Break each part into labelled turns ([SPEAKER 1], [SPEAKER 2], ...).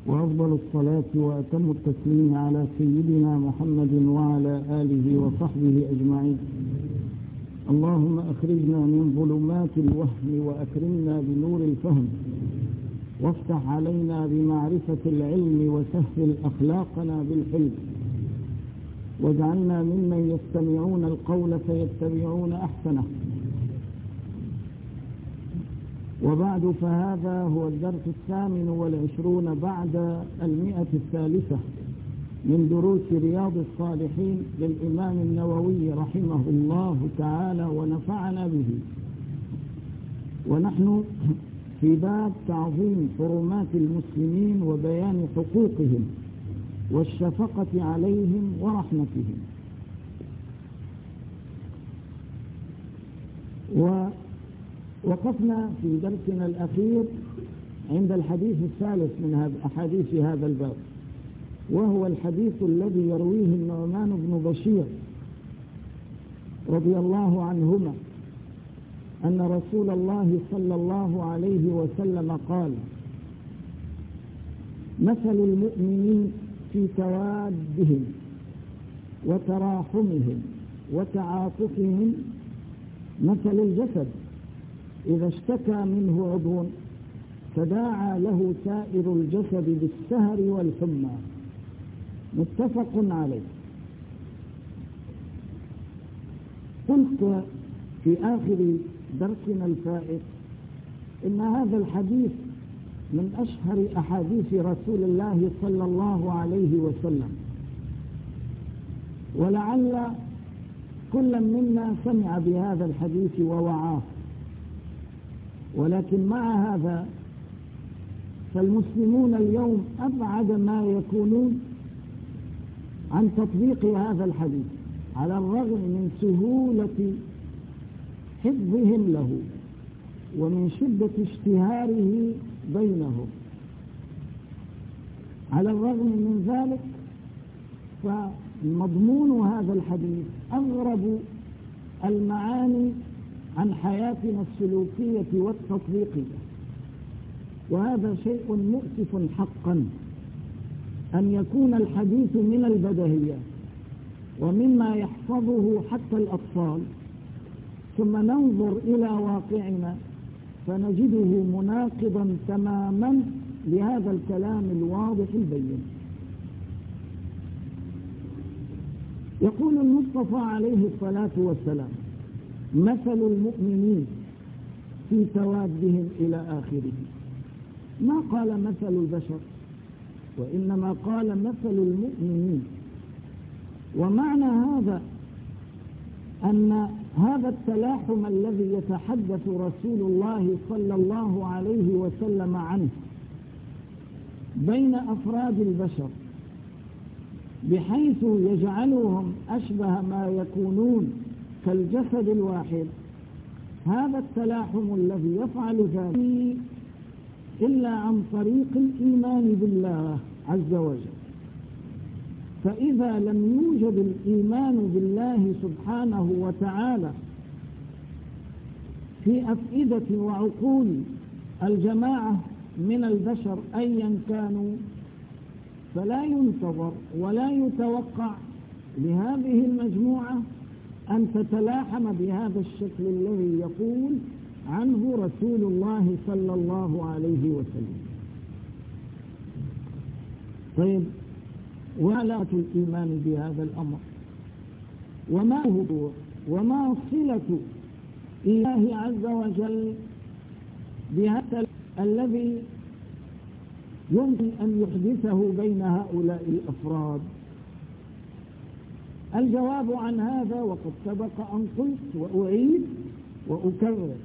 [SPEAKER 1] وأفضل الصلاة وأتم التسليم على سيدنا محمد وعلى آله وصحبه أجمعين. اللهم أخرجنا من ظلمات الوهم وأكرمنا بنور الفهم، وافتح علينا بمعرفة العلم وسهل أخلاقنا بالحلم، واجعلنا ممن يستمعون القول فيتبعون أحسنه. وبعد، فهذا هو الدرس 28 بعد 100 من دروس رياض الصالحين للإمام النووي رحمه الله تعالى ونفعنا به، ونحن في باب تعظيم حرمات المسلمين وبيان حقوقهم والشفقة عليهم ورحمتهم. ووقفنا في درسنا الأخير عند الحديث الثالث من أحاديث هذا الباب، وهو الحديث الذي يرويه النعمان بن بشير رضي الله عنهما أن رسول الله صلى الله عليه وسلم قال: مثل المؤمنين في توادهم وتراحمهم وتعاطفهم مثل الجسد إذا اشتكى منه عضو تداعى له سائر الجسد بالسهر والحمى، متفق عليه. قلت في آخر درسنا الفائت إن هذا الحديث من أشهر أحاديث رسول الله صلى الله عليه وسلم، ولعل كل منا سمع بهذا الحديث ووعاه، ولكن مع هذا فالمسلمون اليوم أبعد ما يكونون عن تطبيق هذا الحديث، على الرغم من سهولة حفظهم له ومن شدة اشتهاره بينهم. على الرغم من ذلك فمضمون هذا الحديث أغرب المعاني عن حياتنا السلوكية والتطبيقية، وهذا شيء مؤسف حقا أن يكون الحديث من البديهيات ومما يحفظه حتى الأطفال، ثم ننظر إلى واقعنا فنجده مناقضا تماما لهذا الكلام الواضح البين. يقول المصطفى عليه الصلاة والسلام: مثل المؤمنين في توادهم إلى آخره. ما قال مثل البشر، وإنما قال مثل المؤمنين. ومعنى هذا أن هذا التلاحم الذي يتحدث رسول الله صلى الله عليه وسلم عنه بين أفراد البشر بحيث يجعلهم أشبه ما يكونون كالجسد الواحد، هذا التلاحم الذي يفعل ذلك إلا عن طريق الإيمان بالله عز وجل. فإذا لم يوجد الإيمان بالله سبحانه وتعالى في أفئدة وعقول الجماعة من البشر أيا كانوا، فلا ينتظر ولا يتوقع لهذه المجموعة أن تتلاحم بهذا الشكل الذي يقول عنه رسول الله صلى الله عليه وسلم. طيب، وعلاقة الإيمان بهذا الأمر، وما صلة الله عز وجل بهذا الذي يمكن أن يحدثه بين هؤلاء الأفراد؟ الجواب عن هذا وقد سبق أن قلت وأعيد وأكرر: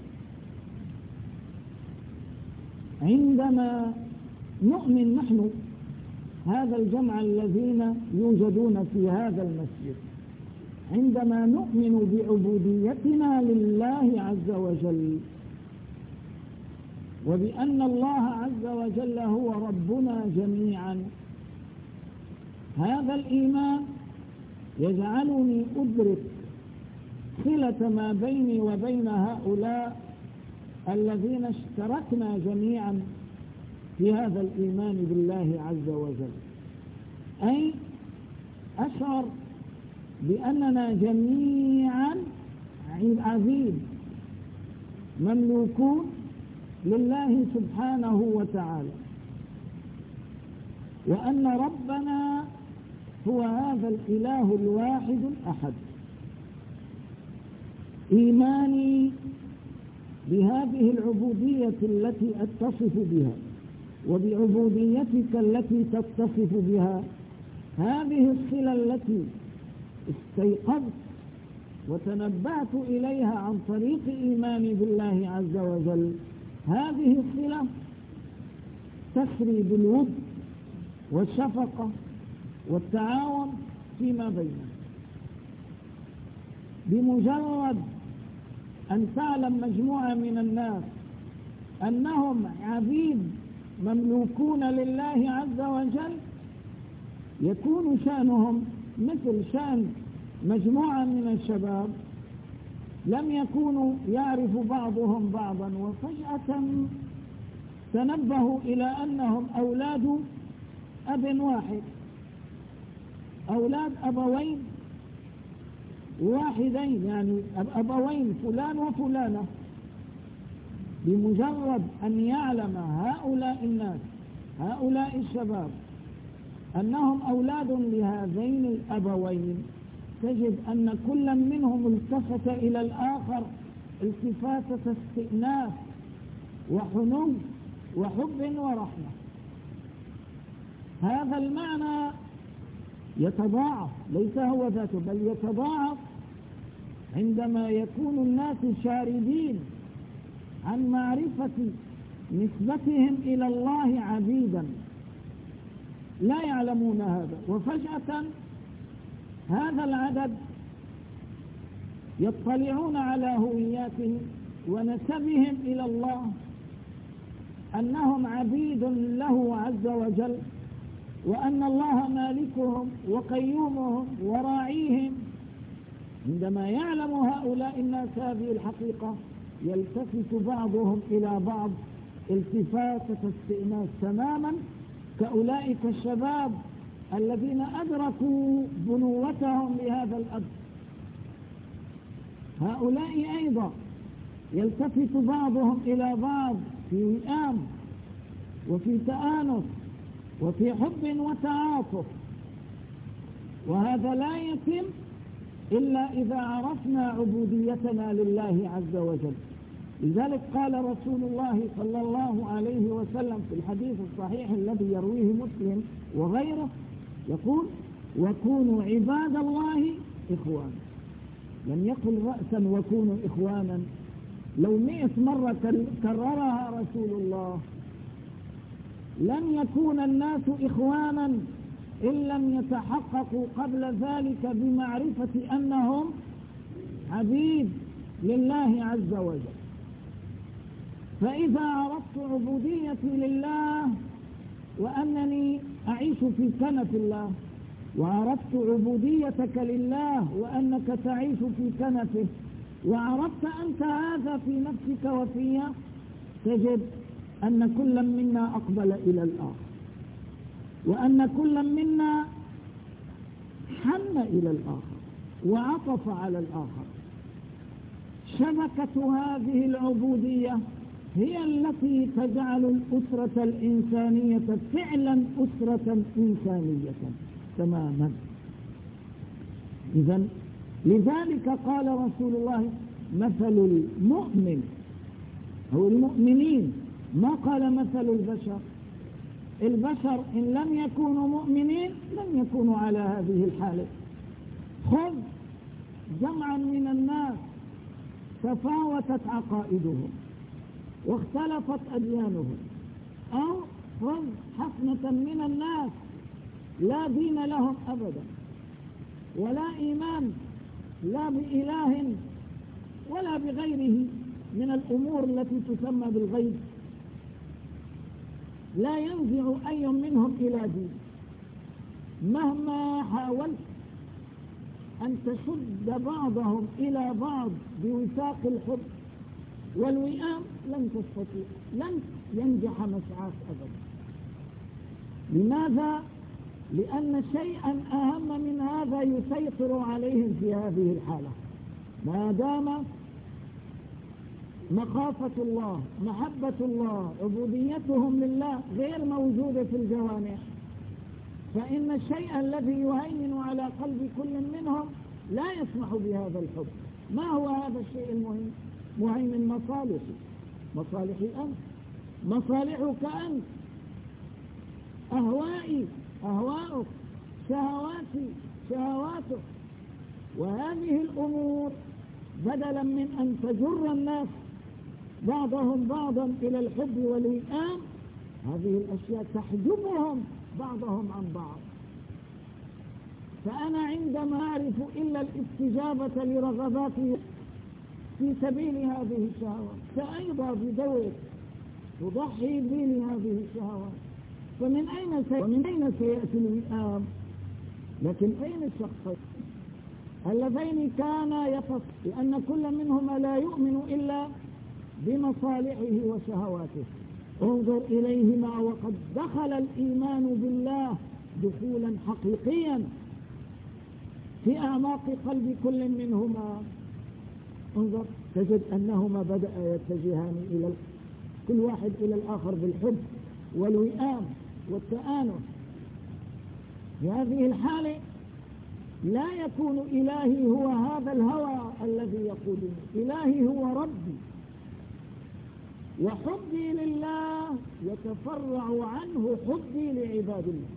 [SPEAKER 1] عندما نؤمن نحن هذا الجمع الذين يوجدون في هذا المسجد، عندما نؤمن بعبوديتنا لله عز وجل وبأن الله عز وجل هو ربنا جميعا، هذا الإيمان يجعلني أدرك صلة ما بيني وبين هؤلاء الذين اشتركنا جميعا في هذا الإيمان بالله عز وجل، أي أشعر بأننا جميعا عبيد مملوكون لله سبحانه وتعالى، وأن ربنا هو هذا الإله الواحد الأحد. إيماني بهذه العبودية التي أتصف بها وبعبوديتك التي تتصف بها، هذه الصلة التي استيقظت وتنبأت إليها عن طريق إيماني بالله عز وجل، هذه الصلة تسري بالود والشفقة والتعاون فيما بيننا. بمجرد أن تعلم مجموعة من الناس أنهم عبيد مملوكون لله عز وجل، يكون شأنهم مثل شأن مجموعة من الشباب لم يكونوا يعرف بعضهم بعضا، وفجأة تنبهوا إلى أنهم أولاد أب واحد، أولاد أبوين واحدين، يعني أبوين فلان وفلانة. بمجرد أن يعلم هؤلاء الناس هؤلاء الشباب أنهم أولاد لهذين الأبوين، تجد أن كل منهم التفت إلى الآخر التفاتة استئناس وحنو وحب ورحمة. هذا المعنى يتضاعف، ليس هو ذاته بل يتضاعف عندما يكون الناس شاردين عن معرفة نسبتهم إلى الله عبيدا، لا يعلمون هذا، وفجأة هذا العدد يطلعون على هوياتهم ونسبهم إلى الله، أنهم عبيد له عز وجل، وأن الله مالكهم وقيومهم وراعيهم. عندما يعلم هؤلاء الناس هذه الحقيقة يلتفت بعضهم إلى بعض التفاتة استئناس تماما كأولئك الشباب الذين أدركوا بنوتهم لهذا الأب. هؤلاء أيضا يلتفت بعضهم إلى بعض في وئام وفي تآنس وفي حب وتعاطف، وهذا لا يتم إلا إذا عرفنا عبوديتنا لله عز وجل. لذلك قال رسول الله صلى الله عليه وسلم في الحديث الصحيح الذي يرويه مسلم وغيره، يقول: وكونوا عباد الله إخوانا. لم يقل رأسا وكونوا إخوانا، لو 100 مرة كررها رسول الله لن يكون الناس إخوانا إن لم يتحققوا قبل ذلك بمعرفة أنهم عبيد لله عز وجل. فإذا عرفت عبوديتي لله وأنني أعيش في كنف الله، وعرفت عبوديتك لله وأنك تعيش في كنفه، وعرفت أنت هذا في نفسك وفي، تجد أن كل منا أقبل إلى الآخر، وأن كل منا حن إلى الآخر وعطف على الآخر. شبكة هذه العبودية هي التي تجعل الأسرة الإنسانية فعلا أسرة إنسانية تماما. إذن لذلك قال رسول الله: مثل المؤمن أو المؤمنين، ما قال مثل البشر. البشر إن لم يكونوا مؤمنين لم يكونوا على هذه الحالة. خذ جمعا من الناس تفاوتت عقائدهم واختلفت أديانهم، أو خذ حفنة من الناس لا دين لهم أبدا ولا إيمان، لا بإله ولا بغيره من الأمور التي تسمى بالغيب، لا ينزع أي منهم إلى دين. مهما حاولت أن تشد بعضهم إلى بعض بوثاق الحب والوئام لن تستطيع، لن ينجح مسعاك أبدا. لماذا؟ لأن شيئا أهم من هذا يسيطر عليهم في هذه الحالة. ما دام مخافة الله، محبة الله، عبوديتهم لله غير موجودة في الجوانح، فإن الشيء الذي يهيمن على قلب كل منهم لا يسمح بهذا الحب. ما هو هذا الشيء المهم؟ مهيمن مصالحي أنت، مصالحك أنت، أهوائي أهواؤك، شهواتي شهواتك. وهذه الأمور بدلا من أن تجر الناس بعضهم بعضا إلى الحب والوئام، هذه الأشياء تحجبهم بعضهم عن بعض. فأنا عندما أعرف إلا الاستجابة لرغباتي في سبيل هذه الشهوات سأيضا بدورك تضحي بي لهذه الشهوات، ومن أين سيأتي الوئام؟ لكن أين الشخصين اللذين كانا يفصل؟ لأن كل منهما لا يؤمن إلا بمصالحه وشهواته. انظر إليهما وقد دخل الإيمان بالله دخولا حقيقيا في أعماق قلب كل منهما. انظر تجد أنهما بدأ يتجهان إلى كل واحد إلى الآخر بالحب والوئام والتآنس. في هذه الحالة لا يكون إلهي هو هذا الهوى الذي يقودني، إلهي هو ربي، وحبي لله يتفرع عنه حبي لعباد الله.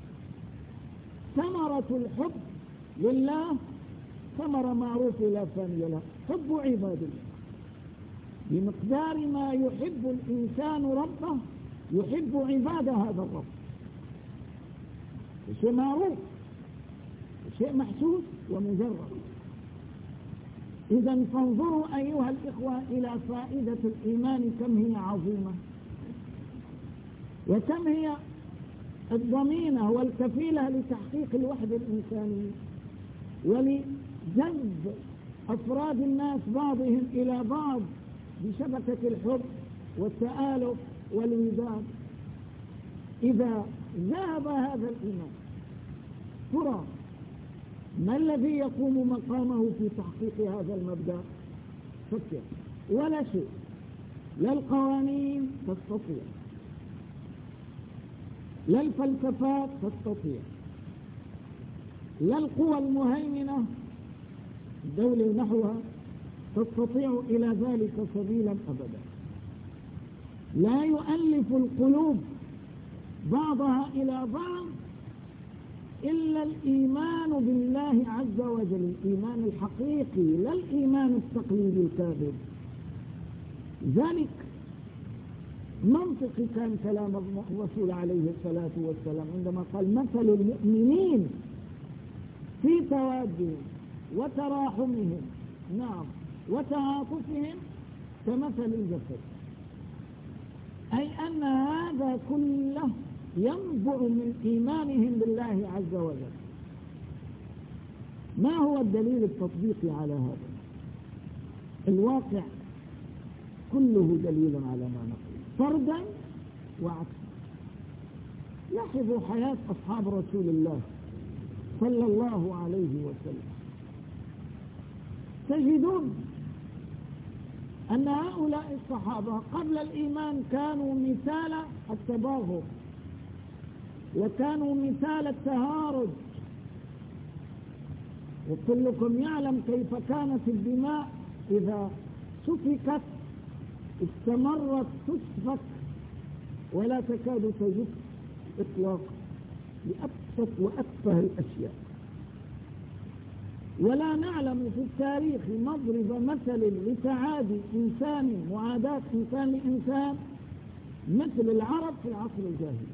[SPEAKER 1] ثمرة الحب لله ثمرة معروفة لا ثانية لها، حب عباد الله. بمقدار ما يحب الإنسان ربه يحب عباد هذا الرب. شيء معروف، شيء محسوس ومجرد. إذا فانظروا أيها الإخوة إلى فائدة الإيمان كم هي عظيمة، وكم هي الضمينة والكفيلة لتحقيق الوحدة الإنسانية ولجذب أفراد الناس بعضهم إلى بعض بشبكة الحب والتآلف والوداد. إذا ذهب هذا الإيمان ترى ما الذي يقوم مقامه في تحقيق هذا المبدأ؟ فكر. ولا شيء، لا القوانين تستطيع، لا الفلسفات تستطيع، لا القوى المهيمنة الدولة نحوها تستطيع إلى ذلك سبيلا أبدا. لا يؤلف القلوب بعضها إلى بعض إلا الإيمان بالله عز وجل، الإيمان الحقيقي لا الإيمان التقليدي الكاذب. ذلك منطقي كان كلام الرسول عليه الصلاة والسلام عندما قال مثل المؤمنين في توادهم وتراحمهم وتعاطفهم كمثل الجسد، أي أن هذا كله ينبع من إيمانهم بالله عز وجل. ما هو الدليل التطبيقي على هذا؟ الواقع كله دليل على ما نقول فردا وعكسا. لاحظوا حياة أصحاب رسول الله صلى الله عليه وسلم، تجدون أن هؤلاء الصحابة قبل الإيمان كانوا مثال التباغض، وكانوا مثال التهارج، وكلكم يعلم كيف كانت الدماء إذا سفكت استمرت تسفك ولا تكاد تجف إطلاقا لأبسط وأتفه الأشياء. ولا نعلم في التاريخ مضرب مثل لتعادي إنسان معاداة إنسان لإنسان مثل العرب في العصر الجاهلي.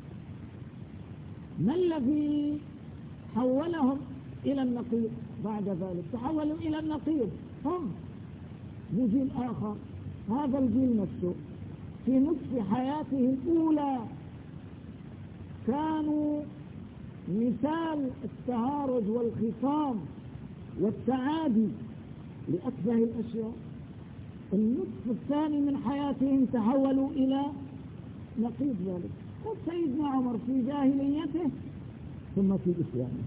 [SPEAKER 1] ما الذي حولهم إلى النقيض بعد ذلك؟ تحولوا إلى النقيض هم بجيل آخر. هذا الجيل نفسه في نصف حياته الأولى كانوا مثال التهارج والخصام والتعادي لأتفه الأشياء. النصف الثاني من حياتهم تحولوا إلى نقيض ذلك، خذ سيدنا عمر في جاهليته ثم في إسلامه،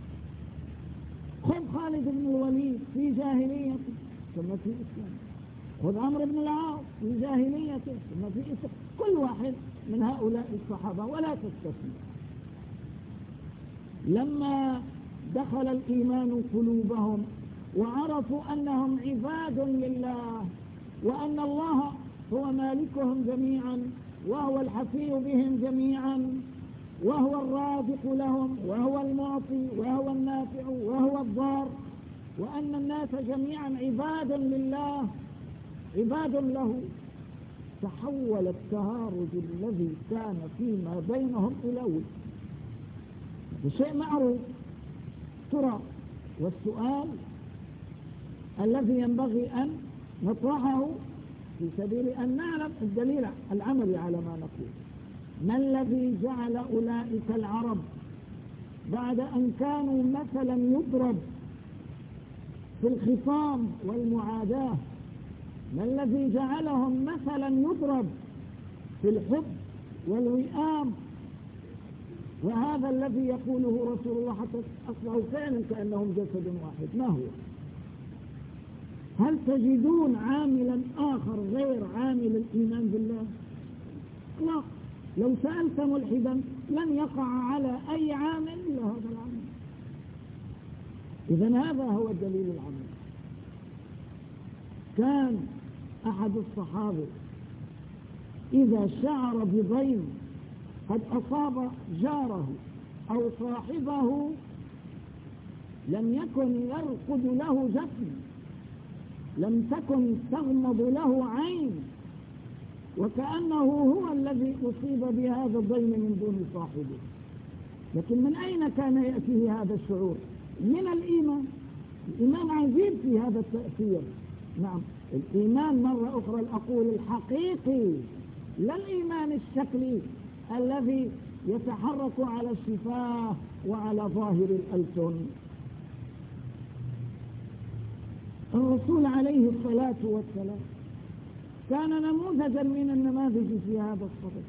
[SPEAKER 1] خذ خالد بن الوليد في جاهليته ثم في إسلامه، خذ عمرو بن العاص في جاهليته ثم في إسلامه، كل واحد من هؤلاء الصحابة ولا تستثني. لما دخل الإيمان قلوبهم وعرفوا أنهم عباد لله وأن الله هو مالكهم جميعا وهو الحفي بهم جميعا وهو الرازق لهم وهو المعطي وهو النافع وهو الضار، وأن الناس جميعا عباد لله عباد له، تحول التهارج الذي كان فيما بينهم إلى ود. بشيء معروف. ترى والسؤال الذي ينبغي أن نطرحه في سبيل أن نعلم الدليل العملي على ما نقول: ما الذي جعل أولئك العرب بعد أن كانوا مثلا يضرب في الخصام والمعاداة، ما الذي جعلهم مثلا يضرب في الحب والوئام، وهذا الذي يقوله رسول الله حتى أصبحوا فعلا كأنهم جسد واحد؟ ما هو؟ هل تجدون عاملا آخر غير عامل الإيمان بالله؟ لا. لو سألت ملحدا لن يقع على أي عامل إلا هذا العامل. إذن هذا هو الدليل العملي. كان أحد الصحابة إذا شعر بضيم قد أصاب جاره أو صاحبه لم يكن يرقد له جسم، لم تكن تغمض له عين، وكأنه هو الذي أصيب بهذا الضيم من دون صاحبه. لكن من أين كان يأتيه هذا الشعور؟ من الإيمان. الإيمان عجيب في هذا التأثير. نعم، الإيمان مرة أخرى أقول الحقيقي، لا الإيمان الشكلي الذي يتحرك على الشفاه وعلى ظاهر الألسن. الرسول عليه الصلاة والسلام كان نموذجا من النماذج في هذا الصدد.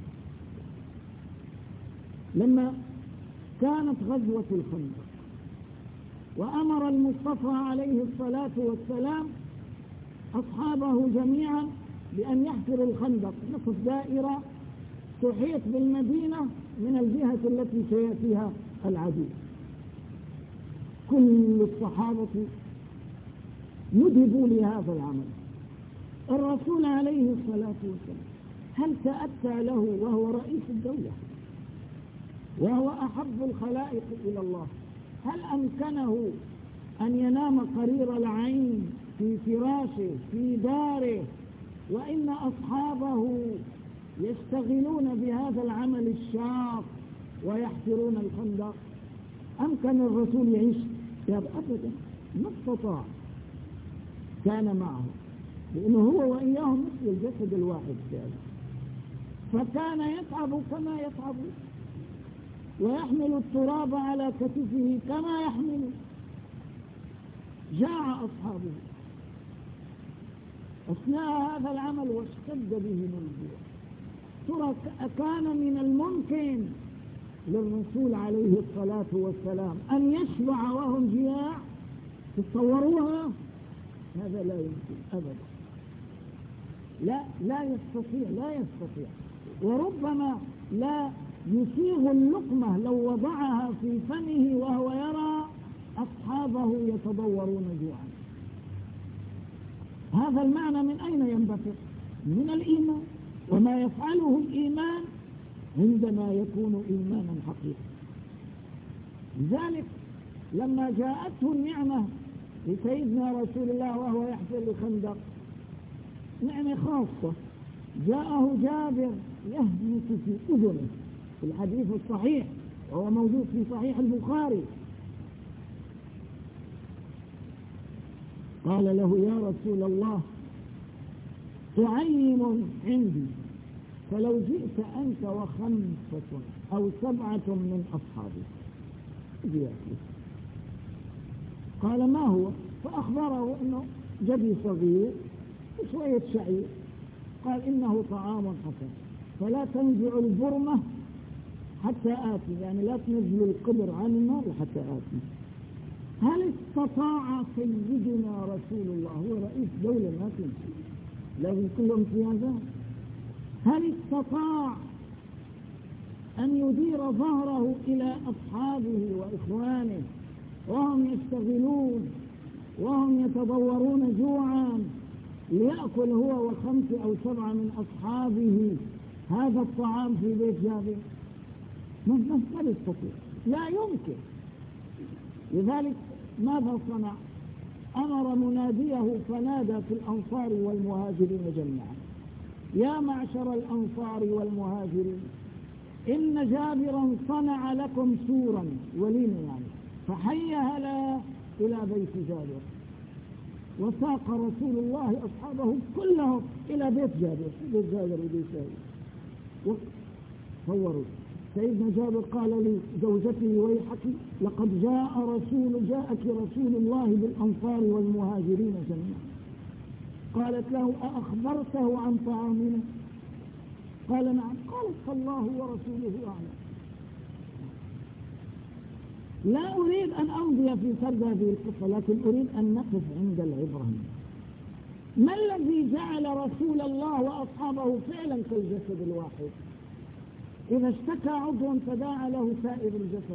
[SPEAKER 1] لما كانت غزوة الخندق وأمر المصطفى عليه الصلاة والسلام أصحابه جميعا بأن يحفروا الخندق، نصف دائرة تحيط بالمدينة من الجهة التي سيأتيها العدو. كل الصحابة ندبوا لهذا العمل. الرسول عليه الصلاة والسلام هل تأتى له وهو رئيس الدولة وهو أحب الخلائق إلى الله، هل أمكنه أن ينام قرير العين في فراشه في داره وإن أصحابه يشتغلون بهذا العمل الشاق ويحفرون الخندق؟ أمكن الرسول يعيش؟ أبدا، ما استطاع. كان معه لأنه هو وإياهم مثل الجسد الواحد كان، فكان يتعب كما يتعب ويحمل التراب على كتفه كما يحمل. جاع أصحابه أثناء هذا العمل واشتد بهم الجوع. ترى كان من الممكن للرسول عليه الصلاة والسلام أن يشبع وهم جياع؟ تتصوروها؟ هذا لا يمكن أبدا. لا يستطيع. وربما لا يسيغ اللقمة لو وضعها في فمه وهو يرى أصحابه يتضورون جوعا. هذا المعنى من أين ينبثق؟ من الإيمان، وما يفعله الإيمان عندما يكون إيمانا حقيقي. لذلك لما جاءته النعمة لسيدنا رسول الله وهو يحفر الخندق، نعمة خاصة، جاءه جابر يهمس في أذنه في الحديث الصحيح وهو موجود في صحيح البخاري، قال له: يا رسول الله، تعيم عندي فلو جئت أنت وخمسة أو سبعة من أصحابي. قال: ما هو؟ فأخبره أنه جدي صغير وشوية شعير. قال: إنه طعام حسن، فلا تنزع البرمة حتى آتي، يعني لا تنزلوا القبر عن النار حتى آتي. هل استطاع سيدنا رسول الله، هو رئيس دولة ما تنسي لازم كل امتيازات، هل استطاع أن يدير ظهره إلى أصحابه وإخوانه وهم يشتغلون وهم يتضورون جوعا ليأكل هو و5 أو 7 من أصحابه هذا الطعام في بيت جابر؟ ما يستطيع، لا يمكن. لذلك ماذا صنع؟ أمر مناديه فنادى في الأنصار والمهاجرين جميعا: يا معشر الأنصار والمهاجرين، إن جابرا صنع لكم سورا ولينا، يعني فحيا هلا إلى بيت جابر. وساق رسول الله أصحابه كلهم إلى بيت جابر. بيت جابر تصوروا سيدنا جابر قال لي زوجته: ويحك، لقد جاءك رسول الله بالأنصار والمهاجرين جميعا. قالت له: أأخبرته عن طعامنا؟ قال: نعم. قالت: فالله ورسوله أعلم. لا أريد أن أمضي في سرد هذه القصة، لكن أريد أن نقف عند العبرة. ما الذي جعل رسول الله وأصحابه فعلا كالجسد الواحد؟ إذا اشتكى عضو تداعى له سائر الجسد.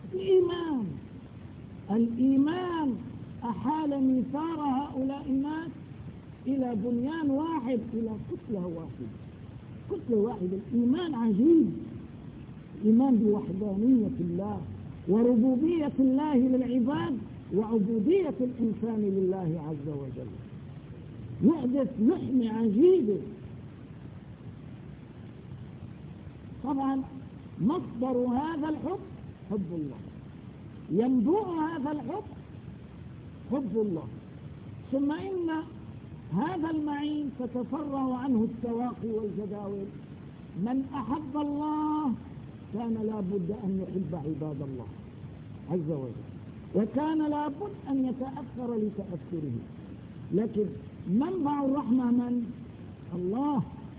[SPEAKER 1] الإيمان أحال ميثار هؤلاء الناس إلى بنيان واحد، إلى كتلة واحدة. الإيمان عجيب، إيمان بوحدانية الله وربوبية الله للعباد وعبودية الإنسان لله عز وجل، يحدث لحمة عجيبة. طبعا مصدر هذا الحب حب الله، ينبوع هذا الحب حب الله، ثم إن هذا المعين تتفرع عنه السواقي والجداول. من أحب الله كان لابد أن يحب عباد الله عز وجل، وكان لابد أن يتأثر لتأثره. لكن منبع الرحمة من؟ الله.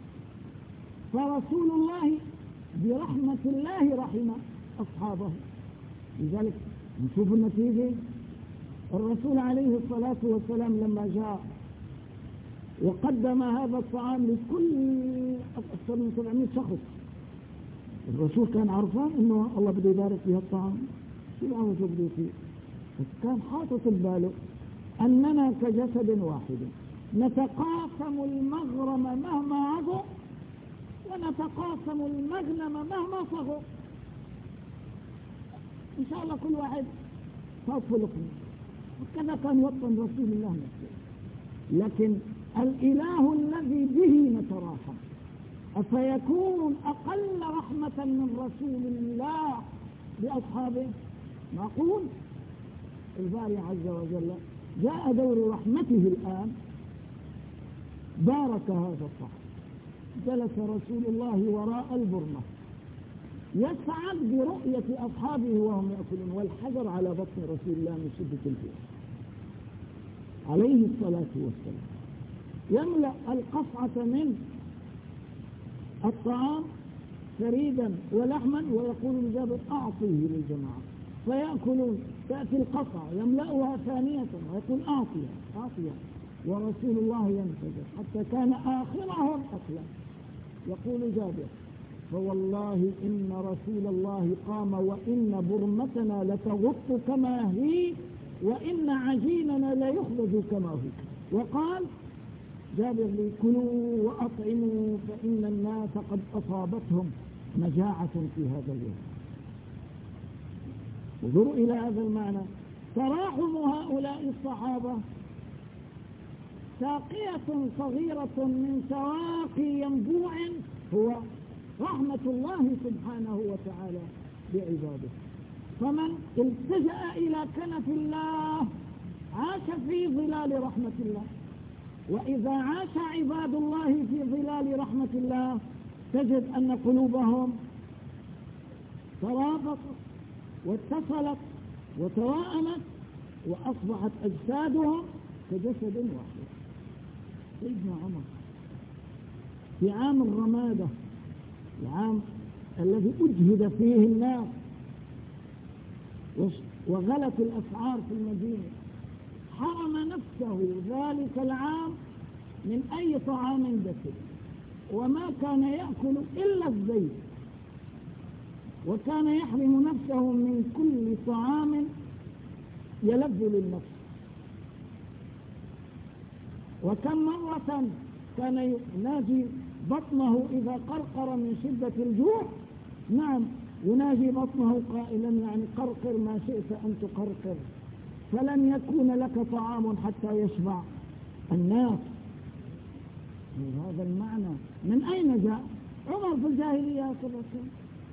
[SPEAKER 1] فرسول الله برحمة الله رحم أصحابه. لذلك نشوف النتيجة. الرسول عليه الصلاة والسلام لما جاء وقدم هذا الطعام لكل أكثر من 700 شخص، الرسول كان عرفان إنه الله بده يبارك فيها الطعام، شو العمل شو بده فيه، بس كان حاطط بباله أننا كجسد واحد نتقاسم المغرم مهما عظم ونتقاسم المغنم مهما صغر. إن شاء الله كل واحد صوت لقمة، وكذا كان وطن رسول الله نفسه. لكن الإله الذي به نتراحم أفيكون أقل رحمة من رسول الله بأصحابه؟ معقول؟ الباري عز وجل جاء دور رحمته الآن، بارك هذا الصحب، جلس رسول الله وراء البرمة يسعد برؤية أصحابه وهم يأكلون، والحجر على بطن رسول الله من شدة الجوع عليه الصلاة والسلام. يملأ القصعة من الطعام فريدا ولحما ويقول لجابر: أعطيه للجماعة، فيأكلون. تأتي القصعة يملأها ثانية ويقول: أعطيها، ورسول الله ينتظر حتى كان آخرهم أكلا. يقول جابر: فوالله إن رسول الله قام وإن برمتنا لتغط كما هي وإن عجيننا ليخبز كما هو. وقال جابر لي: كلوا وأطعموا فإن الناس قد أصابتهم مجاعة في هذا اليوم. انظروا إلى هذا المعنى. تراحم هؤلاء الصحابة ساقية صغيرة من سواقي ينبوع هو رحمة الله سبحانه وتعالى بعباده. فمن التجأ إلى كنف الله عاش في ظلال رحمة الله، وإذا عاش عباد الله في ظلال رحمة الله تجد أن قلوبهم ترابطت واتصلت وتوائمت وأصبحت أجسادهم كجسد واحد. سيدنا عمر في عام الرمادة، العام الذي أجهد فيه الناس وغلت الأسعار في المدينة حرم نفسه ذلك العام من أي طعام دسم، وما كان يأكل إلا الزيت، وكان يحرم نفسه من كل طعام يلذ للنفس. وكم مرة كان يناجي بطنه إذا قرقر من شدة الجوع، نعم يناجي بطنه قائلا يعني قرقر ما شئت أن تقرقر، فلن يكون لك طعام حتى يشبع الناس. هذا المعنى من أين جاء؟ عمر في الجاهلية كذا كان،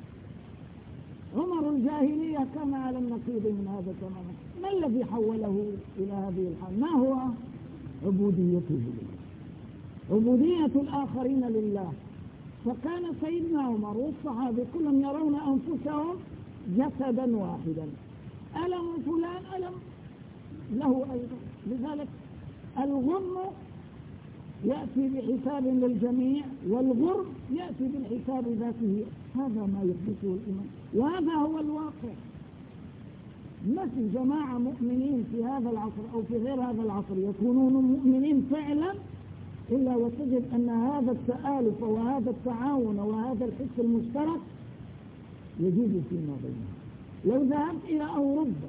[SPEAKER 1] عمر الجاهلية كان على النقيض من هذا تماما. ما الذي حوله إلى هذه الحال؟ ما هو؟ عبوديته لله، عبودية الآخرين لله. فكان سيدنا عمر والصحابة كلهم يرون أنفسهم جسدا واحدا، ألم فلان ألم له أيضا. لذلك الغم يأتي بحساب للجميع، والغرب يأتي بالحساب ذاته. هذا ما يحدثه الإيمان، وهذا هو الواقع. ما في جماعة مؤمنين في هذا العصر أو في غير هذا العصر يكونون مؤمنين فعلا إلا وتجد أن هذا التآلف وهذا التعاون وهذا الحس المشترك يجوز فيما بينهم. لو ذهبت إلى أوروبا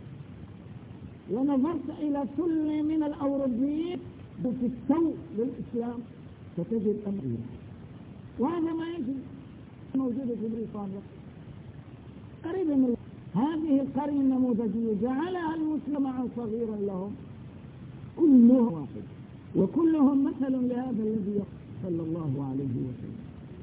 [SPEAKER 1] ونظرت إلى كل من الأوروبيين في السوء للإسلام ستجد أمرين، وهذا ما يجب موجود في بريطانيا قريبا من هذه القرية النموذجية جعلها المجتمع صغيرا لهم، كلهم واحد وكلهم مثل لهذا الذي صلى الله عليه وسلم.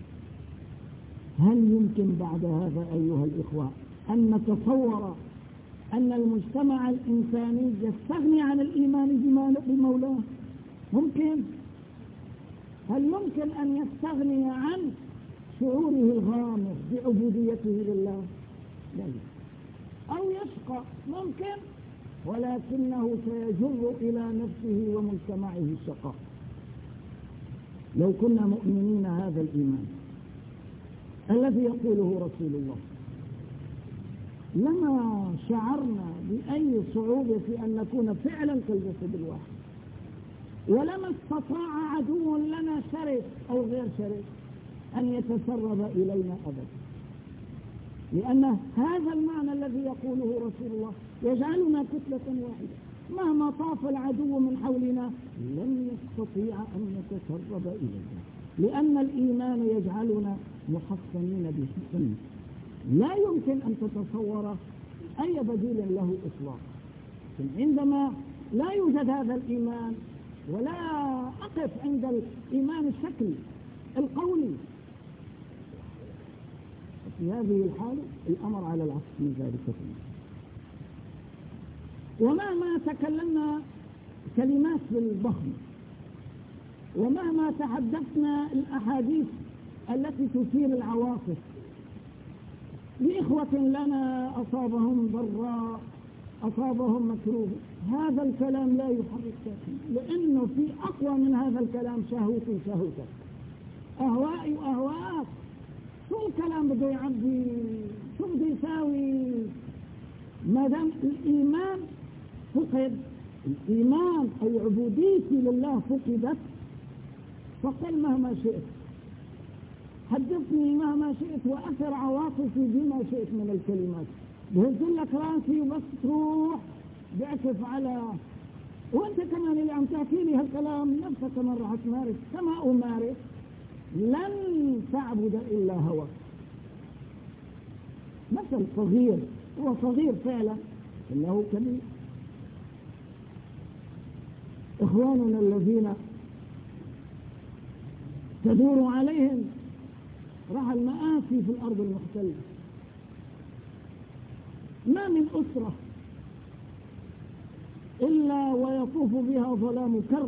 [SPEAKER 1] هل يمكن بعد هذا أيها الإخوة أن نتصور أن المجتمع الإنساني يستغني عن الإيمان بمولاه؟ ممكن؟ هل ممكن أن يستغني عن شعوره الغامر بعبوديته لله؟ لا يمكن. أو يشقى ممكن، ولكنه سيجر إلى نفسه ومجتمعه الشقاء. لو كنا مؤمنين هذا الإيمان الذي يقوله رسول الله لما شعرنا بأي صعوبة في أن نكون فعلا كالجسد الواحد، ولما استطاع عدو لنا شرس أو غير شرس أن يتسرب إلينا أبدا، لأن هذا المعنى الذي يقوله رسول الله يجعلنا كتلة واحدة. مهما طاف العدو من حولنا لن يستطيع أن يتسرب إلينا، لأن الإيمان يجعلنا محصنين بحسن لا يمكن أن تتصور أي بديل له إطلاقا. عندما لا يوجد هذا الإيمان، ولا أقف عند الإيمان الشكلي القولي، في هذه الحالة الأمر على العكس من ذلك. ومهما تكلمنا كلمات بالضخم، ومهما تحدثنا الأحاديث التي تثير العواطف لإخوة لنا أصابهم ضراء أصابهم مكروه، هذا الكلام لا يحرك ساكن، لأنه في أقوى من هذا الكلام شهوتي شهوتك، أهوائي وأهواءك. شو الكلام بده يعبي؟ شو بده يساوي؟ ما دام الإيمان فقد، الإيمان أي عبوديتي لله فقدت، فقل مهما شئت، حدثني مهما شئت، وأثر عواطفي بما شئت من الكلمات. بهز لك راسي وبس تروح بعكف على، وانت كمان اللي عم تحكي لي هالكلام نفسك كمان راح تمارس كما أمارس. لن تعبد إلا هواك. مثل صغير، هو صغير فعلا إنه كبير. إخواننا الذين تدور عليهم راح المآسي في الأرض المحتلة، ما من أسرة إلا ويطوف بها ظلام كرب،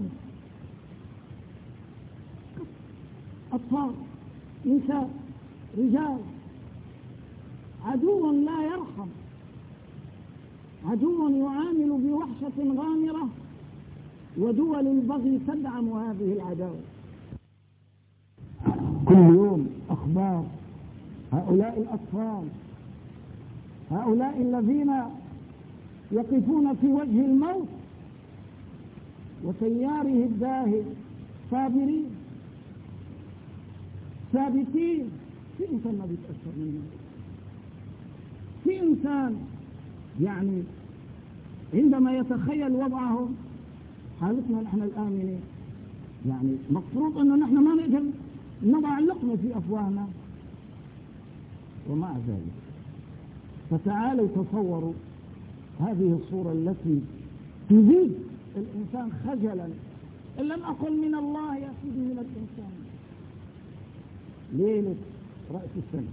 [SPEAKER 1] أطفال، نساء، رجال، عدو لا يرحم، عدو يعامل بوحشة غامرة، ودول البغي تدعم هذه العداوة. كل يوم أخبار هؤلاء الأطفال، هؤلاء الذين يقفون في وجه الموت وسياره الداهر صابرين ثابتين. في إنسان ما بيتأثر منه، في إنسان يعني عندما يتخيل وضعهم حالتنا نحن الآمنين، يعني مفروض أنه نحن ما نقدر نضع اللقمة في أفواهنا، ومع ذلك فتعالوا تصوروا هذه الصورة التي تزيد الإنسان خجلا، إن لم أقل من الله يا سيدي من الإنسان. ليلة رأس السنة،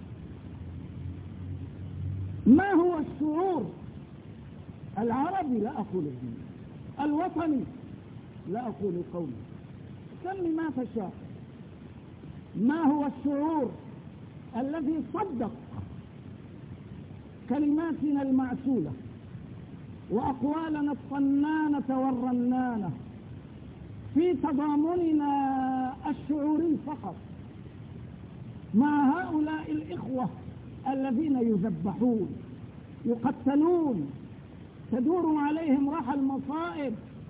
[SPEAKER 1] ما هو الشعور العربي؟ لا أقول الوطني، لا أقول قومي، سمي ما تشاء. ما هو الشعور الذي صدق كلماتنا المعسولة وأقوالنا الطنانة والرنانة في تضامننا الشعوري فقط مع هؤلاء الإخوة الذين يذبحون يقتلون تدور عليهم رحى المصائب؟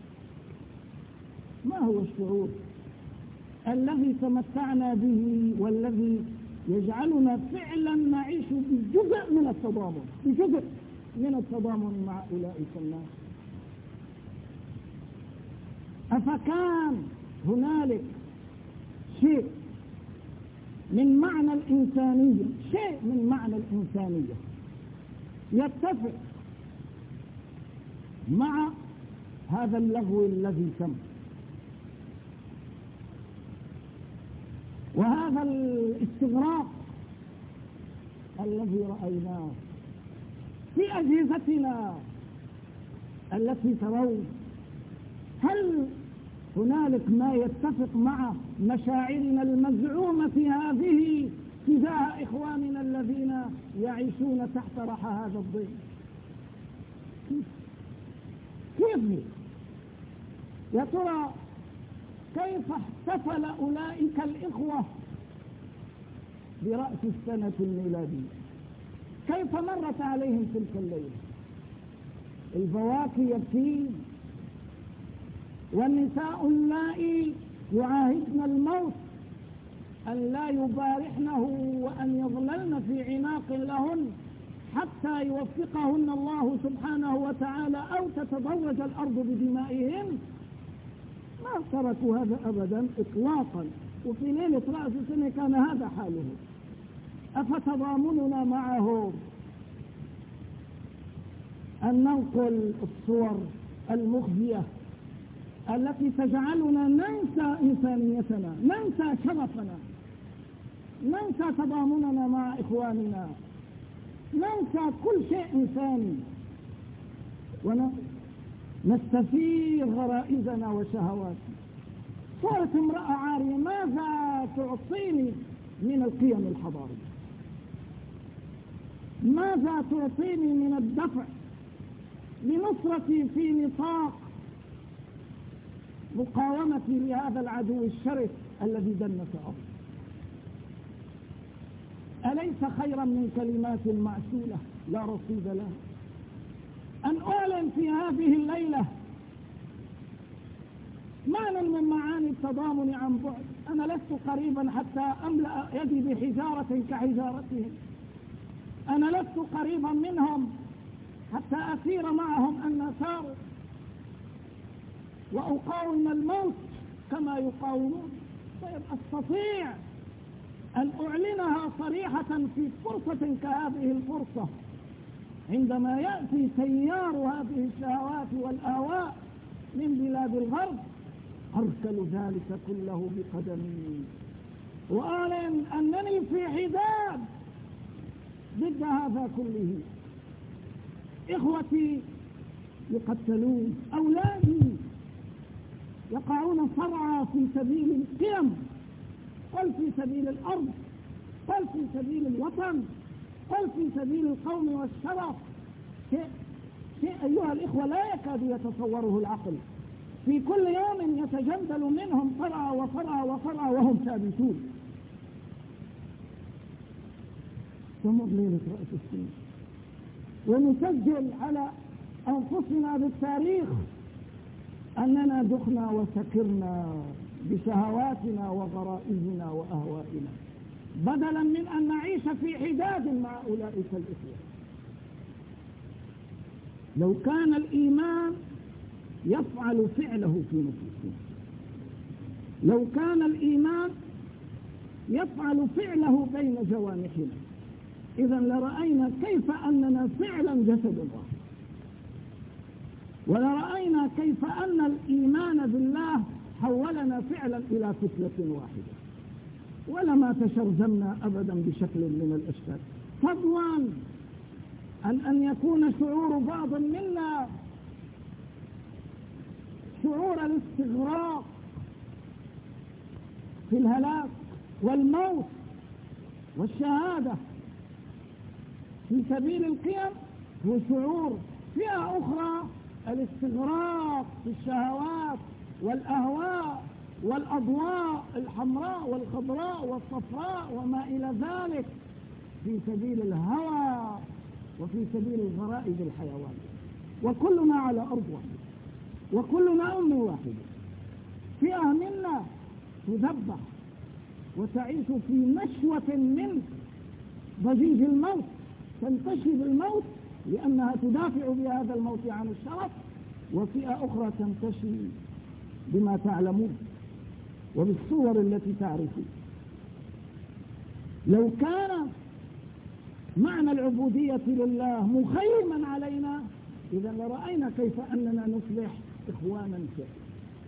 [SPEAKER 1] ما هو الشعور الذي تمتعنا به والذي يجعلنا فعلا نعيش بجزء من التضامن، بجزء من التضامن مع أولئك الناس؟ أفكان هنالك شيء من معنى الإنسانية، شيء من معنى الإنسانية يتفق مع هذا اللغو الذي تم وهذا الاستغراق الذي رأيناه في أجهزتنا التي ترون؟ هل هنالك ما يتفق مع مشاعرنا المزعومة هذه تجاه إخواننا الذين يعيشون تحت رحى هذا الضيق؟ كيف يا ترى كيف احتفل أولئك الإخوة برأس السنة الميلادية؟ كيف مرت عليهم تلك الليلة؟ البواكي يبكين، والنساء اللائي يعاهدن الموت أن لا يبارحنه وأن يظللن في عناق لهن حتى يوفقهن الله سبحانه وتعالى أو تتضوج الأرض بدمائهن. ما تركوا هذا أبدا إطلاقا، وفي ليلة رأس السنة كان هذا حاله. أفتضامننا معه أن ننقل الصور المخزية التي تجعلنا ننسى إنسانيتنا، ننسى شرفنا، ننسى تضامننا مع إخواننا، ننسى كل شيء إنساني ونستثير غرائزنا وشهواتنا؟ صورة امرأة عارية ماذا تعطيني من القيم الحضارية؟ ماذا تعطيني من الدفع لنصرتي في نطاق مقاومتي لهذا العدو الشرس الذي دنس أرضي؟ أليس خيرا من كلمات معسولة لا رصيد لها أن أعلن في هذه الليلة معنى من معاني التضامن عن بعد؟ أنا لست قريبا حتى أملأ يدي بحجارة كحجارتهم، أنا لست قريبا منهم حتى أسير معهم أن ساروا وأقاوم الموت كما يقاومون. طيب أستطيع أن أعلنها صريحة في فرصة كهذه الفرصة عندما يأتي تيار هذه الشهوات والآواء من بلاد الغرب؟ أركل ذلك كله بقدمي وأعلن أنني في حداد ضد هذا كله. إخوتي يقتلون، أولادي يقعون صرعى في سبيل القيم، قل في سبيل الأرض، قل في سبيل الوطن، قل في سبيل القوم والشرف. شيء أيها الإخوة لا يكاد يتصوره العقل. في كل يوم يتجندل منهم صرعى وصرعى وصرعى وهم ثابتون. تمر ليلة رأس السنة ونسجل على أنفسنا بالتاريخ أننا دخنا وسكرنا بشهواتنا وغرائزنا وأهوائنا، بدلا من أن نعيش في حداد مع أولئك الإخوة. لو كان الإيمان يفعل فعله في نفوسنا، لو كان الإيمان يفعل فعله بين جوانحنا، إذا لرأينا كيف أننا فعلا جسد واحد، ولرأينا كيف أن الإيمان بالله حولنا فعلا إلى فتلة واحدة، ولما تشرذمنا أبدا بشكل من الأشكال، فضلا عن أن يكون شعور بعض منا شعور الاستغراق في الهلاك والموت والشهادة في سبيل القيم، وشعور فئة أخرى الاستغراق في الشهوات والأهواء والأضواء الحمراء والخضراء والصفراء وما إلى ذلك في سبيل الهوى وفي سبيل الغرائز الحيوانية. وكلنا على أرض واحدة، وكلنا أم واحدة. فئة منا تذبح وتعيش في نشوة من ضجيج الموت، تنتشي بالموت لأنها تدافع بهذا الموت عن الشرف، وفئة أخرى تنتشي بما تعلمون وبالصور التي تعرفون. لو كان معنى العبودية لله مخيما علينا، إذا لرأينا كيف أننا نصلح إخوانا فعلا.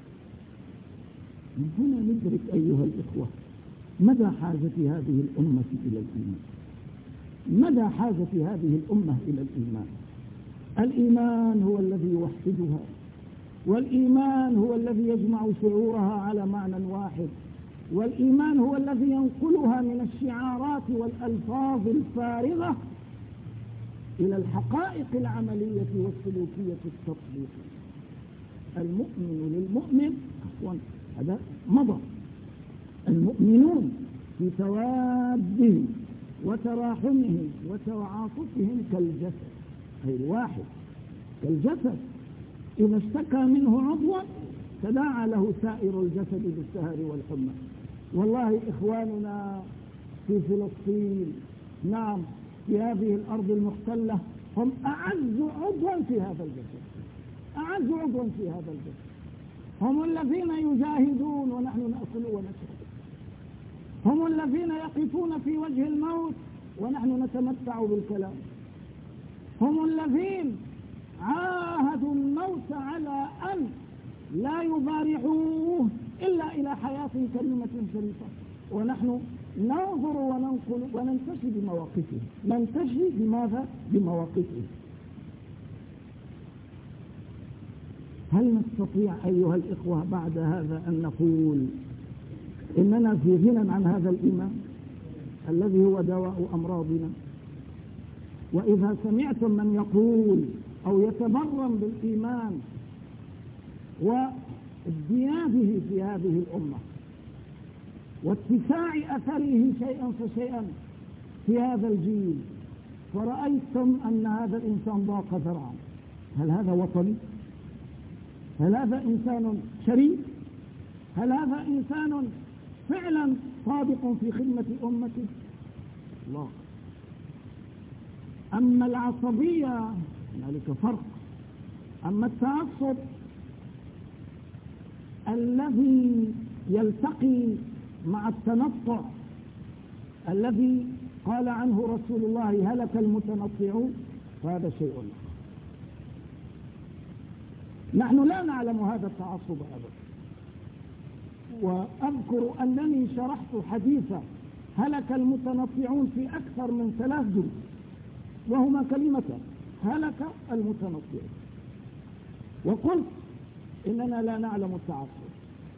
[SPEAKER 1] من هنا ندرك أيها الإخوة مدى حاجة هذه الأمة إلى الإيمان، مدى حاجة هذه الأمة إلى الإيمان. الإيمان هو الذي يوحدها، والإيمان هو الذي يجمع شعورها على معنى واحد، والإيمان هو الذي ينقلها من الشعارات والألفاظ الفارغة إلى الحقائق العملية والسلوكية التطبيقية. المؤمن للمؤمن، هذا مضى، المؤمنون في توادهم وتراحمهم وتعاطفهم كالجسد، أي الواحد كالجسد، إذا اشتكى منه عضوا تداعى له سائر الجسد بالسهر والحمى. والله إخواننا في فلسطين، نعم، في هذه الأرض المحتلة، هم أعز عضوا في هذا الجسد، أعز عضوا في هذا الجسد. هم الذين يجاهدون ونحن نأكل ونشرب، هم الذين يقفون في وجه الموت ونحن نتمتع بالكلام، هم الذين عاهدوا الموت على أن لا يبارحوه إلا إلى حياة كريمة شريفة، ونحن ننظر وننقل وننتشي بمواقفه. ننتشي بماذا؟ بمواقفه. هل نستطيع أيها الإخوة بعد هذا أن نقول إننا في غنى عن هذا الإيمان الذي هو دواء أمراضنا؟ وإذا سمعتم من يقول أو يتبرم بالإيمان وازدياده في هذه الأمة واتساع أثره شيئا فشيئا في هذا الجيل، فرأيتم أن هذا الإنسان ضاق ذرعا، هل هذا وطني؟ هل هذا إنسان شريف؟ هل هذا إنسان فعلا صادق في خدمة أمته؟ الله. أما العصبية هنالك فرق. أما التعصب الذي يلتقي مع التنطع الذي قال عنه رسول الله هلك المتنطعون، فهذا شيء آخر. نحن لا نعلم هذا التعصب أبدا. وأذكر أنني شرحت حديث هلك المتنطعون في أكثر من 3 دروس، وهما كلمتان: هلك المتنطعون. وقلت إننا لا نعلم التعصب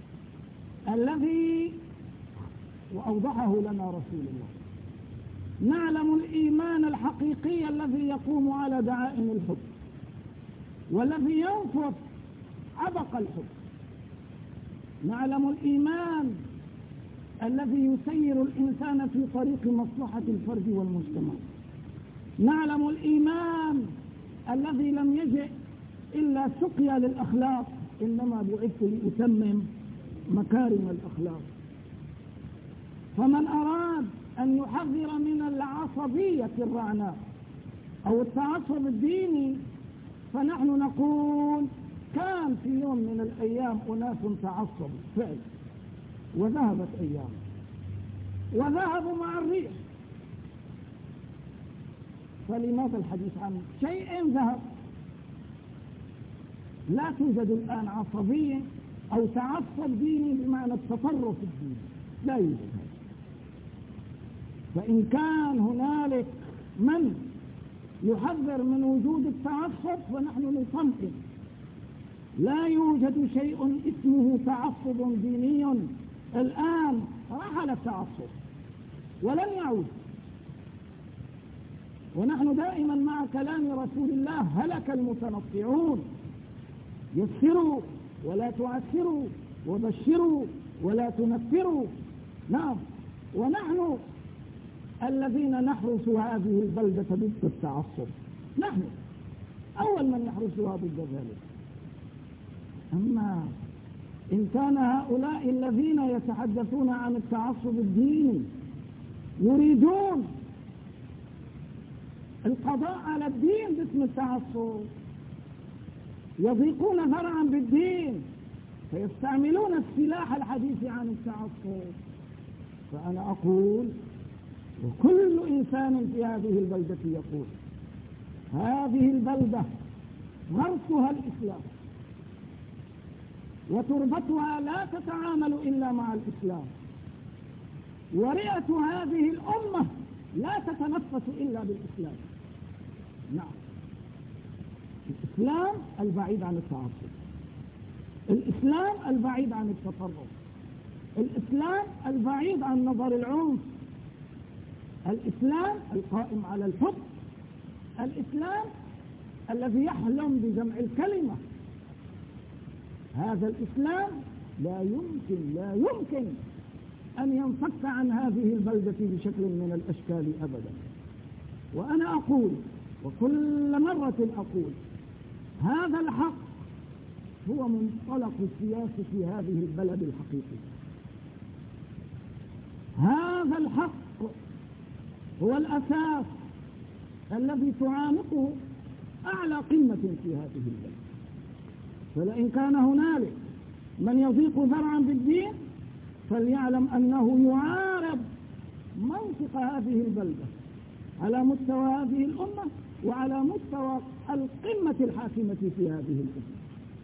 [SPEAKER 1] الذي وأوضحه لنا رسول الله. نعلم الإيمان الحقيقي الذي يقوم على دعائم الحب والذي ينفض عبق الحب. نعلم الإيمان الذي يسير الإنسان في طريق مصلحة الفرد والمجتمع. نعلم الإيمان الذي لم يجئ إلا سقيا للأخلاق، إنما بعثت لأتمم مكارم الأخلاق. فمن أراد أن يحذر من العصبية الرعناء أو التعصب الديني، فنحن نقول كان في يوم من الأيام أناس تعصبوا فعلا وذهبت أيام وذهبوا مع الريح. فلماذا الحديث عن شيء ذهب؟ لا توجد الآن عصبية أو تعصب ديني بمعنى التطرف الديني، لا يوجد هذا. فإن كان هنالك من يحذر من وجود التعصب فنحن نطمئن. لا يوجد شيء اسمه تعصب ديني الآن، رحل التعصب ولن يعود. ونحن دائما مع كلام رسول الله: هلك المتنطعون، يسروا ولا تعسروا، وبشروا ولا تنفروا. نعم، ونحن الذين نحرس هذه البلدة ضد التعصب، نحن أول من يحرسها ضد ذلك. أما إن كان هؤلاء الذين يتحدثون عن التعصب الديني يريدون القضاء على الدين باسم التعصب، يضيقون ذرعا بالدين، فيستعملون السلاح الحديث عن التعصب. فأنا أقول، وكل إنسان في هذه البلدة يقول: هذه البلدة غرسها الإسلام، وتربتها لا تتعامل إلا مع الإسلام، ورئة هذه الأمة لا تتنفس إلا بالإسلام. نعم، الإسلام البعيد عن التعصب، الإسلام البعيد عن التطرف، الإسلام البعيد عن نظر العنف، الإسلام القائم على الحب، الإسلام الذي يحلم بجمع الكلمة. هذا الإسلام لا يمكن أن ينفك عن هذه البلدة بشكل من الأشكال أبدا. وأنا أقول، وكل مرة أقول، هذا الحق هو منطلق السياسة في هذه البلد الحقيقي. هذا الحق هو الأساس الذي تعانقه أعلى قمة في هذه البلد. فلئن كان هنالك من يضيق ذرعا بالدين فليعلم أنه يعارض منطق هذه البلدة على مستوى هذه الأمة وعلى مستوى القمة الحاكمة في هذه الأمة.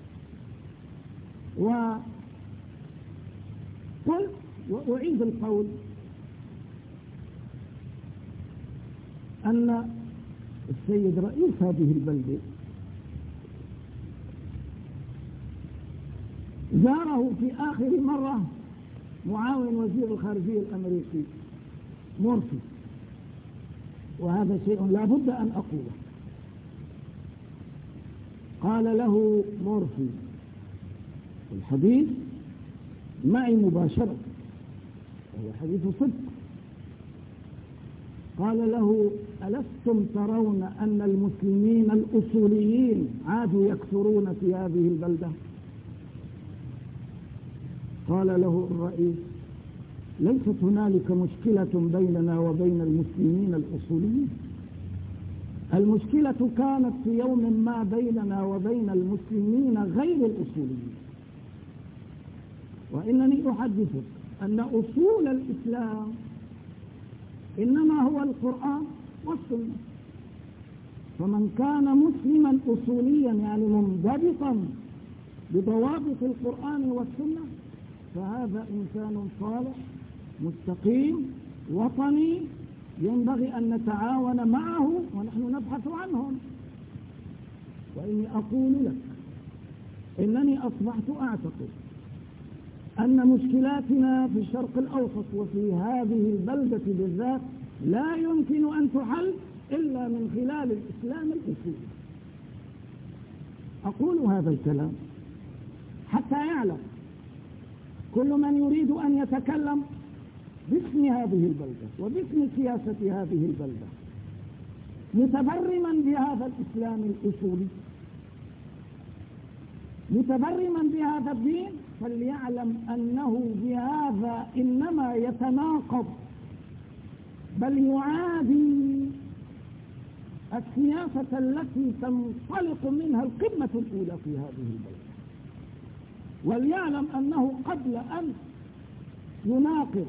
[SPEAKER 1] وقل وأعيد القول أن السيد رئيس هذه البلدة زاره في آخر مرة معاون وزير الخارجية الأمريكي مورفي، وهذا شيء لا بد أن أقوله. قال له مورفي في الحديث معي مباشرة، وهو حديث صدق، قال له: ألستم ترون أن المسلمين الأصوليين عادوا يكثرون في هذه البلدة؟ قال له الرئيس: ليست هنالك مشكلة بيننا وبين المسلمين الأصوليين، المشكلة كانت في يوم ما بيننا وبين المسلمين غير الأصوليين. وإنني أحدثك أن أصول الإسلام إنما هو القرآن والسنة، فمن كان مسلما أصوليا يعني منضبطا بضوابط القرآن والسنة فهذا إنسان صالح مستقيم وطني ينبغي أن نتعاون معه ونحن نبحث عنهم. وإني أقول لك إنني أصبحت أعتقد أن مشكلاتنا في الشرق الأوسط وفي هذه البلدة بالذات لا يمكن أن تحل إلا من خلال الإسلام الأصولي. أقول هذا الكلام حتى يعلم كل من يريد أن يتكلم باسم هذه البلدة وباسم سياسة هذه البلدة متبرما بهذا الإسلام الأصولي، متبرما بهذا الدين، فليعلم أنه بهذا إنما يتناقض بل يعادي السياسة التي تنطلق منها القمة الأولى في هذه البلدة. وليعلم أنه قبل أن يناقض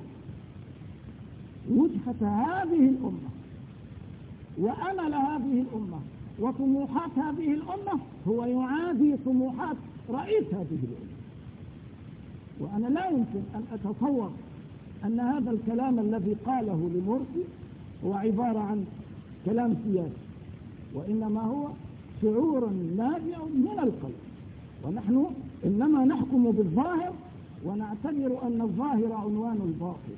[SPEAKER 1] وجهة هذه الأمة وأمل هذه الأمة وطموحات هذه الأمة، هو يعادي طموحات رئيس هذه الأمة. وأنا لا يمكن أن أتصور أن هذا الكلام الذي قاله لمرسي هو عبارة عن كلام سياسي، وإنما هو شعور نابع من القلب، ونحن إنما نحكم بالظاهر ونعتبر أن الظاهر عنوان الباطل.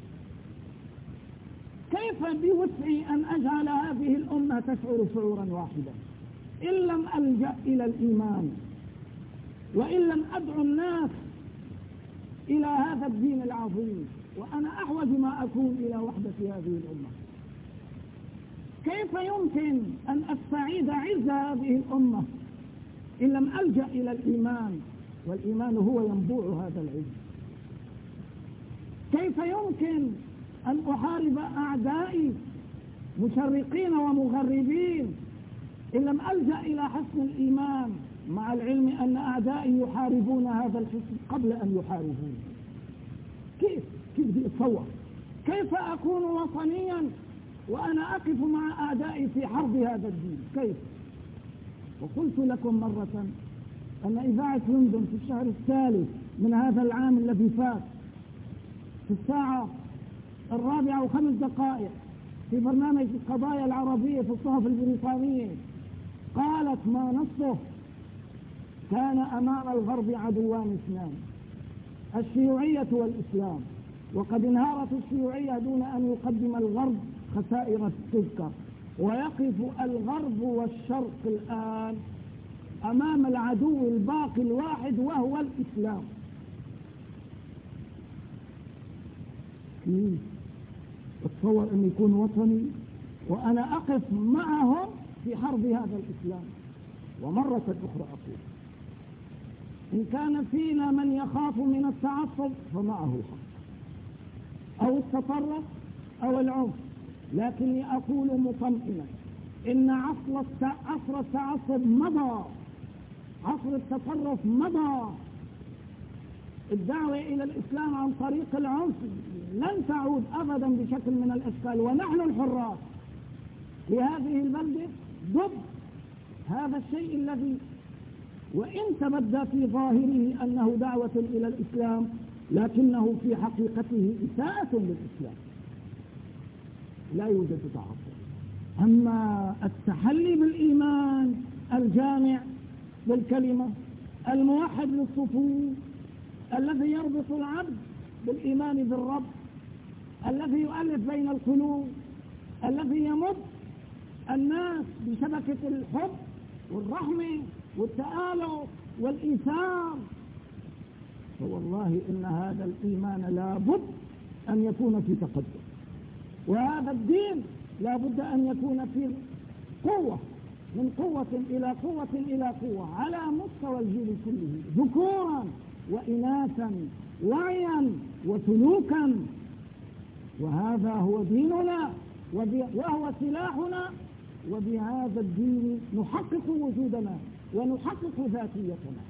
[SPEAKER 1] كيف بوسعي أن أجعل هذه الأمة تشعر شعورا واحدا إن لم ألجأ إلى الإيمان وإن لم أدعو الناس إلى هذا الدين العظيم، وأنا أحوج ما أكون إلى وحدة هذه الأمة؟ كيف يمكن أن أستعيد عز هذه الأمة إن لم ألجأ إلى الإيمان، والإيمان هو ينبوع هذا العز؟ كيف يمكن أن أحارب أعدائي مشرقين ومغربين إن لم ألجأ إلى حسن الإيمان، مع العلم أن أعدائي يحاربون هذا الحسن قبل أن يحاربون؟ كيف بدي أتصور؟ كيف أكون وطنيا وأنا أقف مع أعدائي في حرب هذا الدين؟ كيف؟ وقلت لكم مرة أن إذاعة لندن في الشهر الثالث من هذا العام الذي فات في الساعة 4:05 في برنامج القضايا العربية في الصحف البريطانية قالت ما نصه: كان أمام الغرب عدوان اثنان، الشيوعية والإسلام، وقد انهارت الشيوعية دون أن يقدم الغرب خسائر التذكر، ويقف الغرب والشرق الآن أمام العدو الباقي الواحد وهو الإسلام. أتصور أن يكون وطني وأنا أقف معهم في حرب هذا الإسلام. ومرة أخرى أقول: إن كان فينا من يخاف من التعصب فمعه الحق، أو التطرف أو العنف، لكني أقول مطمئنا إن عصر التعصب مضى، عصر التطرف مضى. الدعوة إلى الإسلام عن طريق العنف لن تعود أبدا بشكل من الأشكال، ونحن الحراس لهذه البلدة ضد هذا الشيء الذي وإن تبدى في ظاهره أنه دعوة إلى الإسلام، لكنه في حقيقته إساءة للإسلام. لا يوجد تعصب. أما التحلي بالإيمان الجامع بالكلمة، الموحد للصفوف، الذي يربط العبد بالإيمان بالرب، الذي يؤلف بين القلوب، الذي يمد الناس بشبكة الحب والرحمة والتآلف والإيثار، فوالله إن هذا الإيمان لابد أن يكون في تقدم، وهذا الدين لابد أن يكون في قوة، من قوة إلى قوة إلى قوة، على مستوى الجيل كله، ذكورا وإناثا، وعيا وسلوكا. وهذا هو ديننا وهو سلاحنا، وبهذا الدين نحقق وجودنا ونحقق ذاتيتنا.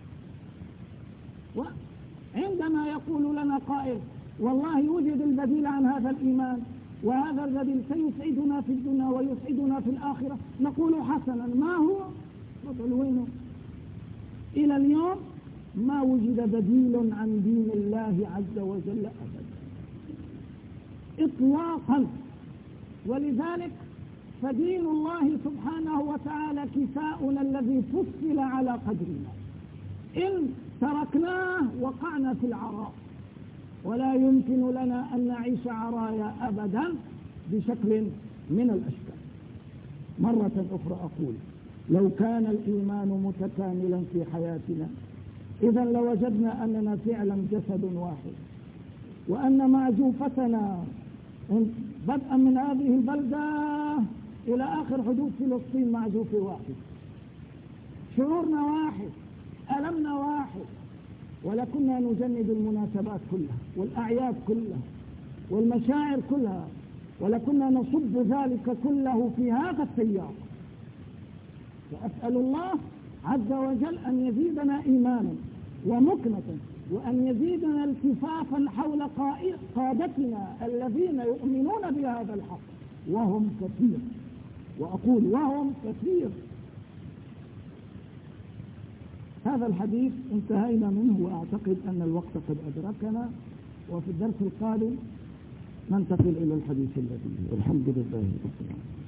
[SPEAKER 1] وعندما يقول لنا قائل: والله يوجد البديل عن هذا الإيمان، وهذا البديل سيسعدنا في الدنيا ويسعدنا في الآخرة، نقول: حسنا، ما هو؟ تفضل، وينه؟ إلى اليوم ما وجد بديل عن دين الله عز وجل أبدا إطلاقا. ولذلك فدين الله سبحانه وتعالى كساؤنا الذي فصل على قدرنا، إن تركناه وقعنا في العراء، ولا يمكن لنا أن نعيش عرايا أبدا بشكل من الأشكال. مرة أخرى أقول: لو كان الإيمان متكاملا في حياتنا إذا لوجدنا أننا فعلا جسد واحد، وأن معزوفتنا بدءا من هذه البلدة إلى آخر حدود فلسطين معزوفة واحد، شعورنا واحد، ألمنا واحد، ولكنا نجند المناسبات كلها والأعياد كلها والمشاعر كلها، ولكنا نصب ذلك كله في هذا السياق. وأسأل الله عز وجل أن يزيدنا إيمانا ومكنة، وأن يزيدنا التفافا حول قادتنا الذين يؤمنون بهذا الحق، وهم كثير، وأقول وهم كثير. هذا الحديث انتهينا منه، وأعتقد أن الوقت قد أدركنا، وفي الدرس القادم ننتقل إلى الحديث الذي والحمد لله رب العالمين.